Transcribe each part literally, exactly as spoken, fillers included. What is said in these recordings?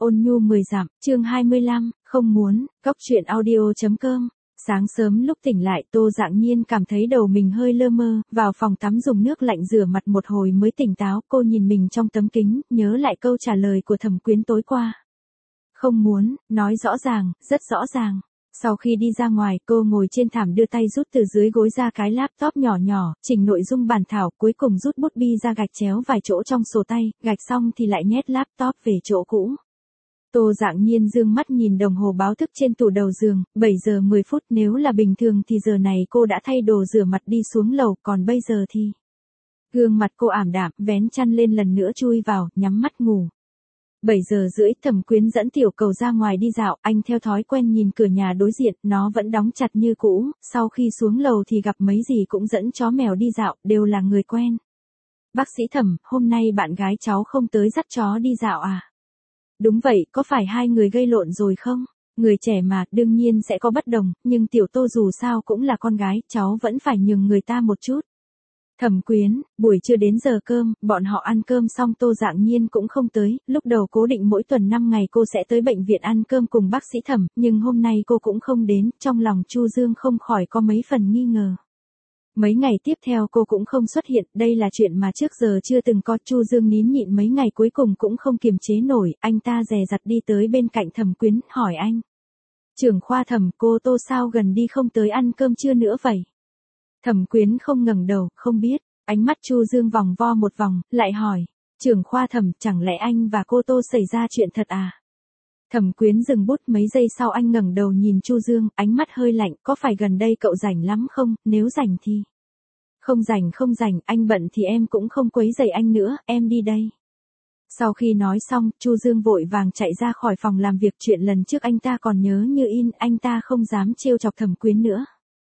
Ôn nhu mười dặm, chương hai mươi lăm, không muốn, góc truyện audio.com. Sáng sớm lúc tỉnh lại Tô Dạng Nhiên cảm thấy đầu mình hơi lơ mơ, vào phòng tắm dùng nước lạnh rửa mặt một hồi mới tỉnh táo. Cô nhìn mình trong tấm kính, nhớ lại câu trả lời của Thẩm Quyến tối qua. Không muốn, nói rõ ràng, rất rõ ràng. Sau khi đi ra ngoài, cô ngồi trên thảm đưa tay rút từ dưới gối ra cái laptop nhỏ nhỏ, chỉnh nội dung bản thảo, cuối cùng rút bút bi ra gạch chéo vài chỗ trong sổ tay, gạch xong thì lại nhét laptop về chỗ cũ. Tô Dạng Nhiên dương mắt nhìn đồng hồ báo thức trên tủ đầu giường, bảy giờ mười phút, nếu là bình thường thì giờ này cô đã thay đồ rửa mặt đi xuống lầu, còn bây giờ thì... Gương mặt cô ảm đạm, vén chăn lên lần nữa chui vào, nhắm mắt ngủ. bảy giờ rưỡi, Thẩm Quyến dẫn Tiểu Cầu ra ngoài đi dạo, anh theo thói quen nhìn cửa nhà đối diện, nó vẫn đóng chặt như cũ, sau khi xuống lầu thì gặp mấy gì cũng dẫn chó mèo đi dạo, đều là người quen. Bác sĩ Thẩm, hôm nay bạn gái cháu không tới dắt chó đi dạo à? Đúng vậy, có phải hai người gây lộn rồi không? Người trẻ mà, đương nhiên sẽ có bất đồng, nhưng Tiểu Tô dù sao cũng là con gái, cháu vẫn phải nhường người ta một chút. Thẩm Quyến, buổi trưa đến giờ cơm, bọn họ ăn cơm xong Tô Dạng Nhiên cũng không tới, lúc đầu cố định mỗi tuần năm ngày cô sẽ tới bệnh viện ăn cơm cùng bác sĩ Thẩm, nhưng hôm nay cô cũng không đến, trong lòng Chu Dương không khỏi có mấy phần nghi ngờ. Mấy ngày tiếp theo cô cũng không xuất hiện, đây là chuyện mà trước giờ chưa từng có. Chu Dương nín nhịn mấy ngày cuối cùng cũng không kiềm chế nổi, anh ta dè dặt đi tới bên cạnh Thẩm Quyến, hỏi anh. Trưởng khoa Thẩm, cô Tô sao gần đi không tới ăn cơm trưa nữa vậy? Thẩm Quyến không ngẩng đầu, không biết, ánh mắt Chu Dương vòng vo một vòng, lại hỏi. Trưởng khoa Thẩm, chẳng lẽ anh và cô Tô xảy ra chuyện thật à? Thẩm Quyến dừng bút mấy giây sau anh ngẩng đầu nhìn Chu Dương, ánh mắt hơi lạnh, có phải gần đây cậu rảnh lắm không, nếu rảnh thì... Không rảnh không rảnh, anh bận thì em cũng không quấy rầy anh nữa, em đi đây. Sau khi nói xong, Chu Dương vội vàng chạy ra khỏi phòng làm việc, chuyện lần trước anh ta còn nhớ như in, anh ta không dám trêu chọc Thẩm Quyến nữa.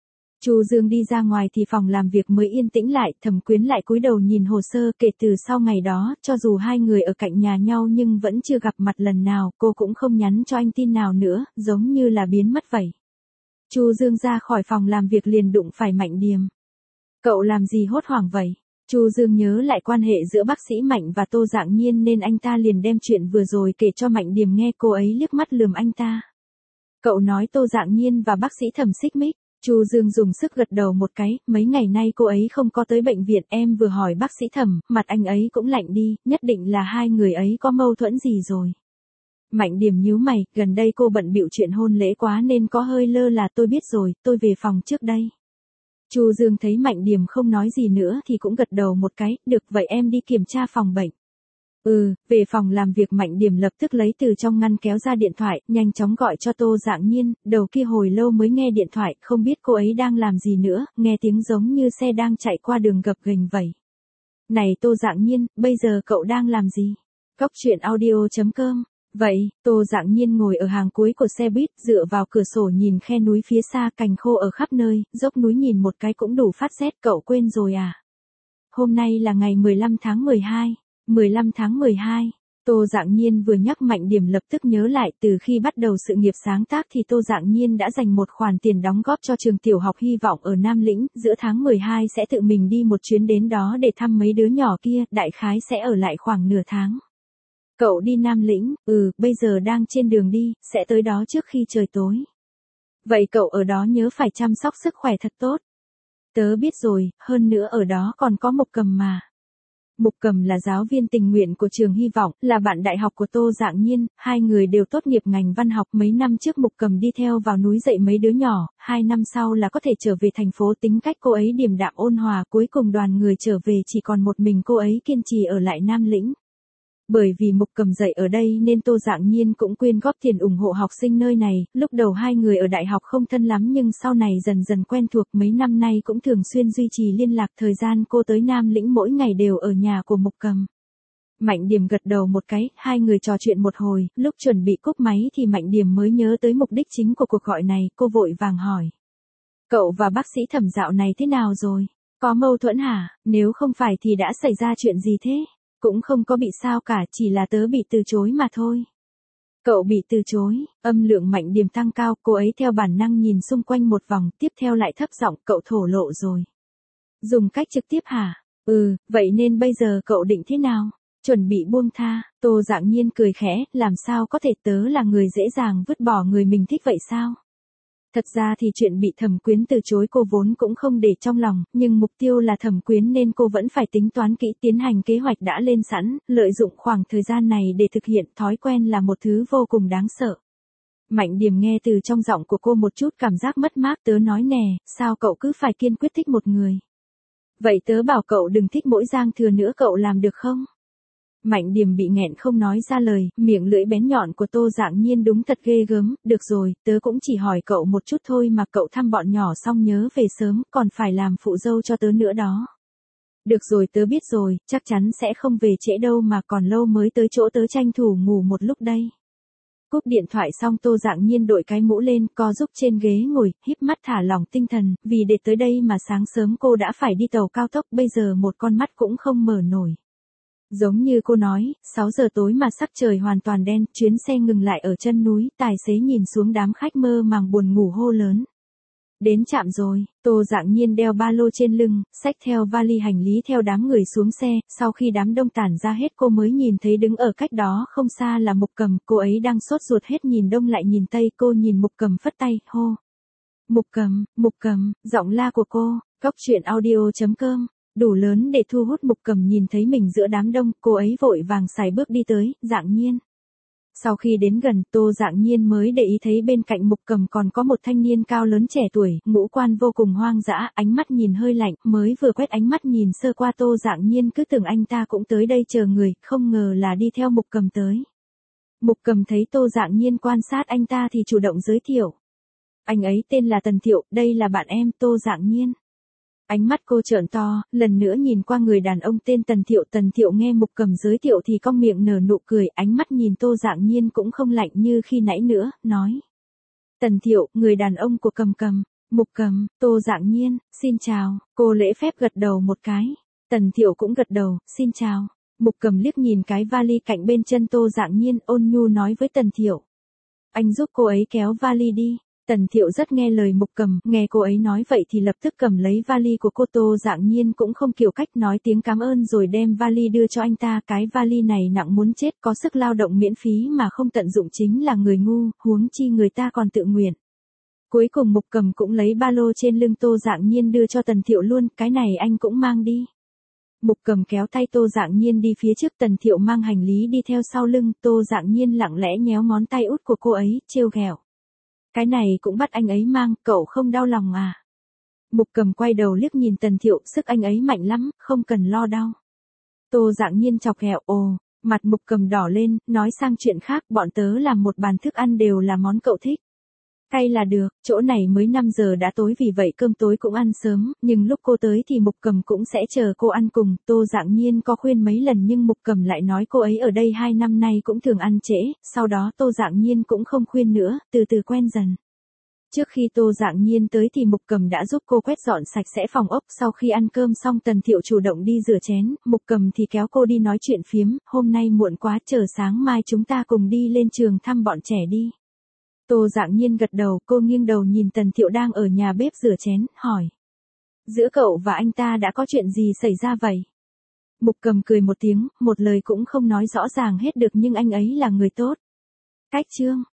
Chu Dương đi ra ngoài thì phòng làm việc mới yên tĩnh lại, Thẩm Quyến lại cúi đầu nhìn hồ sơ. Kể từ sau ngày đó, cho dù hai người ở cạnh nhà nhau nhưng vẫn chưa gặp mặt lần nào, cô cũng không nhắn cho anh tin nào nữa, giống như là biến mất vậy. Chu Dương ra khỏi phòng làm việc liền đụng phải Mạnh Điềm. Cậu làm gì hốt hoảng vậy? Chu Dương nhớ lại quan hệ giữa bác sĩ Mạnh và Tô Dạng Nhiên nên anh ta liền đem chuyện vừa rồi kể cho Mạnh Điềm nghe. Cô ấy liếc mắt lườm anh ta. Cậu nói Tô Dạng Nhiên và bác sĩ Thẩm xích mích. Chu Dương dùng sức gật đầu một cái, mấy ngày nay cô ấy không có tới bệnh viện, em vừa hỏi bác sĩ Thẩm, mặt anh ấy cũng lạnh đi, nhất định là hai người ấy có mâu thuẫn gì rồi. Mạnh Điềm nhíu mày, gần đây cô bận bịu chuyện hôn lễ quá nên có hơi lơ là. Tôi biết rồi, tôi về phòng trước đây. Chu Dương thấy Mạnh Điềm không nói gì nữa thì cũng gật đầu một cái, được vậy em đi kiểm tra phòng bệnh. Ừ, về phòng làm việc Mạnh Điềm lập tức lấy từ trong ngăn kéo ra điện thoại, nhanh chóng gọi cho Tô Dạng Nhiên, đầu kia hồi lâu mới nghe điện thoại, không biết cô ấy đang làm gì nữa, nghe tiếng giống như xe đang chạy qua đường gập ghềnh vậy. Này Tô Dạng Nhiên, bây giờ cậu đang làm gì? Góc truyện audio.com. Vậy, Tô Dạng Nhiên ngồi ở hàng cuối của xe buýt, dựa vào cửa sổ nhìn khe núi phía xa, cành khô ở khắp nơi, dốc núi nhìn một cái cũng đủ phát rét. Cậu quên rồi à? Hôm nay là ngày mười lăm tháng mười hai. mười lăm tháng mười hai, Tô Dạng Nhiên vừa nhắc Mạnh Điềm lập tức nhớ lại, từ khi bắt đầu sự nghiệp sáng tác thì Tô Dạng Nhiên đã dành một khoản tiền đóng góp cho trường tiểu học Hy vọng ở Nam Lĩnh, giữa tháng mười hai sẽ tự mình đi một chuyến đến đó để thăm mấy đứa nhỏ kia, đại khái sẽ ở lại khoảng nửa tháng. Cậu đi Nam Lĩnh, ừ, bây giờ đang trên đường đi, sẽ tới đó trước khi trời tối. Vậy cậu ở đó nhớ phải chăm sóc sức khỏe thật tốt. Tớ biết rồi, hơn nữa ở đó còn có Mục Cầm mà. Mục Cầm là giáo viên tình nguyện của trường Hy vọng, là bạn đại học của Tô Dạng Nhiên, hai người đều tốt nghiệp ngành văn học. Mấy năm trước Mục Cầm đi theo vào núi dạy mấy đứa nhỏ, hai năm sau là có thể trở về thành phố. Tính cách cô ấy điềm đạm ôn hòa, cuối cùng đoàn người trở về chỉ còn một mình cô ấy kiên trì ở lại Nam Lĩnh. Bởi vì Mục Cầm dạy ở đây nên Tô Dạng Nhiên cũng quyên góp tiền ủng hộ học sinh nơi này, lúc đầu hai người ở đại học không thân lắm nhưng sau này dần dần quen thuộc, mấy năm nay cũng thường xuyên duy trì liên lạc. Thời gian cô tới Nam Lĩnh mỗi ngày đều ở nhà của Mục Cầm. Mạnh Điềm gật đầu một cái, hai người trò chuyện một hồi, lúc chuẩn bị cúp máy thì Mạnh Điềm mới nhớ tới mục đích chính của cuộc gọi này, cô vội vàng hỏi. Cậu và bác sĩ Thẩm dạo này thế nào rồi? Có mâu thuẫn hả? Nếu không phải thì đã xảy ra chuyện gì thế? Cũng không có bị sao cả, chỉ là tớ bị từ chối mà thôi. Cậu bị từ chối, âm lượng Mạnh Điềm tăng cao, cô ấy theo bản năng nhìn xung quanh một vòng, tiếp theo lại thấp giọng, cậu thổ lộ rồi. Dùng cách trực tiếp hả? Ừ, vậy nên bây giờ cậu định thế nào? Chuẩn bị buông tha, Tô Dạng Nhiên cười khẽ, làm sao có thể, tớ là người dễ dàng vứt bỏ người mình thích vậy sao? Thật ra thì chuyện bị Thẩm Quyến từ chối cô vốn cũng không để trong lòng, nhưng mục tiêu là Thẩm Quyến nên cô vẫn phải tính toán kỹ, tiến hành kế hoạch đã lên sẵn, lợi dụng khoảng thời gian này để thực hiện. Thói quen là một thứ vô cùng đáng sợ. Mạnh Điềm nghe từ trong giọng của cô một chút cảm giác mất mát, tớ nói nè, sao cậu cứ phải kiên quyết thích một người? Vậy tớ bảo cậu đừng thích mỗi Giang Thừa nữa, cậu làm được không? Mạnh Điềm bị nghẹn không nói ra lời, miệng lưỡi bén nhọn của Tô Dạng Nhiên đúng thật ghê gớm. Được rồi, tớ cũng chỉ hỏi cậu một chút thôi mà, cậu thăm bọn nhỏ xong nhớ về sớm, còn phải làm phụ dâu cho tớ nữa đó. Được rồi, tớ biết rồi, chắc chắn sẽ không về trễ đâu, mà còn lâu mới tới chỗ tớ, tranh thủ ngủ một lúc đây. Cúp điện thoại xong Tô Dạng Nhiên đội cái mũ lên, co giúp trên ghế ngồi, híp mắt thả lỏng tinh thần, vì để tới đây mà sáng sớm cô đã phải đi tàu cao tốc, bây giờ một con mắt cũng không mở nổi. Giống như cô nói, sáu giờ tối mà sắc trời hoàn toàn đen, chuyến xe ngừng lại ở chân núi, tài xế nhìn xuống đám khách mơ màng buồn ngủ hô lớn. Đến trạm rồi, Tô Dạng Nhiên đeo ba lô trên lưng, xách theo vali hành lý theo đám người xuống xe, sau khi đám đông tản ra hết cô mới nhìn thấy đứng ở cách đó không xa là Mục Cầm, cô ấy đang sốt ruột hết nhìn đông lại nhìn tây, cô nhìn Mục Cầm phất tay, hô. Mục Cầm, Mục Cầm, giọng la của cô, góc truyện audio chấm com. Đủ lớn để thu hút Mục Cầm nhìn thấy mình giữa đám đông, cô ấy vội vàng sải bước đi tới, Dạng Nhiên. Sau khi đến gần, Tô Dạng Nhiên mới để ý thấy bên cạnh Mục Cầm còn có một thanh niên cao lớn trẻ tuổi, ngũ quan vô cùng hoang dã, ánh mắt nhìn hơi lạnh, mới vừa quét ánh mắt nhìn sơ qua Tô Dạng Nhiên cứ tưởng anh ta cũng tới đây chờ người, không ngờ là đi theo Mục Cầm tới. Mục Cầm thấy Tô Dạng Nhiên quan sát anh ta thì chủ động giới thiệu. Anh ấy tên là Tần Thiệu, đây là bạn em, Tô Dạng Nhiên. Ánh mắt cô trợn to, lần nữa nhìn qua người đàn ông tên Tần Thiệu. Tần Thiệu nghe Mục Cầm giới thiệu thì cong miệng nở nụ cười, ánh mắt nhìn Tô Dạng Nhiên cũng không lạnh như khi nãy nữa, nói. Tần Thiệu, người đàn ông của Cầm Cầm. Mục Cầm, Tô Dạng Nhiên, xin chào, cô lễ phép gật đầu một cái. Tần Thiệu cũng gật đầu, xin chào. Mục Cầm liếc nhìn cái vali cạnh bên chân Tô Dạng Nhiên, ôn nhu nói với Tần Thiệu. Anh giúp cô ấy kéo vali đi. Tần Thiệu rất nghe lời Mục Cầm, nghe cô ấy nói vậy thì lập tức cầm lấy vali của cô. Tô Dạng Nhiên cũng không kiểu cách, nói tiếng cảm ơn rồi đem vali đưa cho anh ta. Cái vali này nặng muốn chết, có sức lao động miễn phí mà không tận dụng chính là người ngu, huống chi người ta còn tự nguyện. Cuối cùng Mục Cầm cũng lấy ba lô trên lưng Tô Dạng Nhiên đưa cho Tần Thiệu luôn, cái này anh cũng mang đi. Mục Cầm kéo tay Tô Dạng Nhiên đi phía trước, Tần Thiệu mang hành lý đi theo sau lưng. Tô Dạng Nhiên lặng lẽ nhéo ngón tay út của cô ấy, trêu ghẹo. Cái này cũng bắt anh ấy mang, cậu không đau lòng à? Mục Cầm quay đầu liếc nhìn Tần Thiệu, sức anh ấy mạnh lắm, không cần lo đau. Tô Dạng Nhiên chọc ghẹo, ồ, mặt Mục Cầm đỏ lên, nói sang chuyện khác, bọn tớ làm một bàn thức ăn đều là món cậu thích. Cay là được, chỗ này mới năm giờ đã tối vì vậy cơm tối cũng ăn sớm, nhưng lúc cô tới thì Mục Cầm cũng sẽ chờ cô ăn cùng. Tô Dạng Nhiên có khuyên mấy lần nhưng Mục Cầm lại nói cô ấy ở đây hai năm nay cũng thường ăn trễ, sau đó Tô Dạng Nhiên cũng không khuyên nữa, từ từ quen dần. Trước khi Tô Dạng Nhiên tới thì Mục Cầm đã giúp cô quét dọn sạch sẽ phòng ốc. Sau khi ăn cơm xong Tần Thiệu chủ động đi rửa chén, Mục Cầm thì kéo cô đi nói chuyện phiếm, hôm nay muộn quá, chờ sáng mai chúng ta cùng đi lên trường thăm bọn trẻ đi. Tô Dạng Nhiên gật đầu, cô nghiêng đầu nhìn Tần Thiệu đang ở nhà bếp rửa chén, hỏi. Giữa cậu và anh ta đã có chuyện gì xảy ra vậy? Mục Cầm cười một tiếng, một lời cũng không nói rõ ràng hết được nhưng anh ấy là người tốt. Cách chương.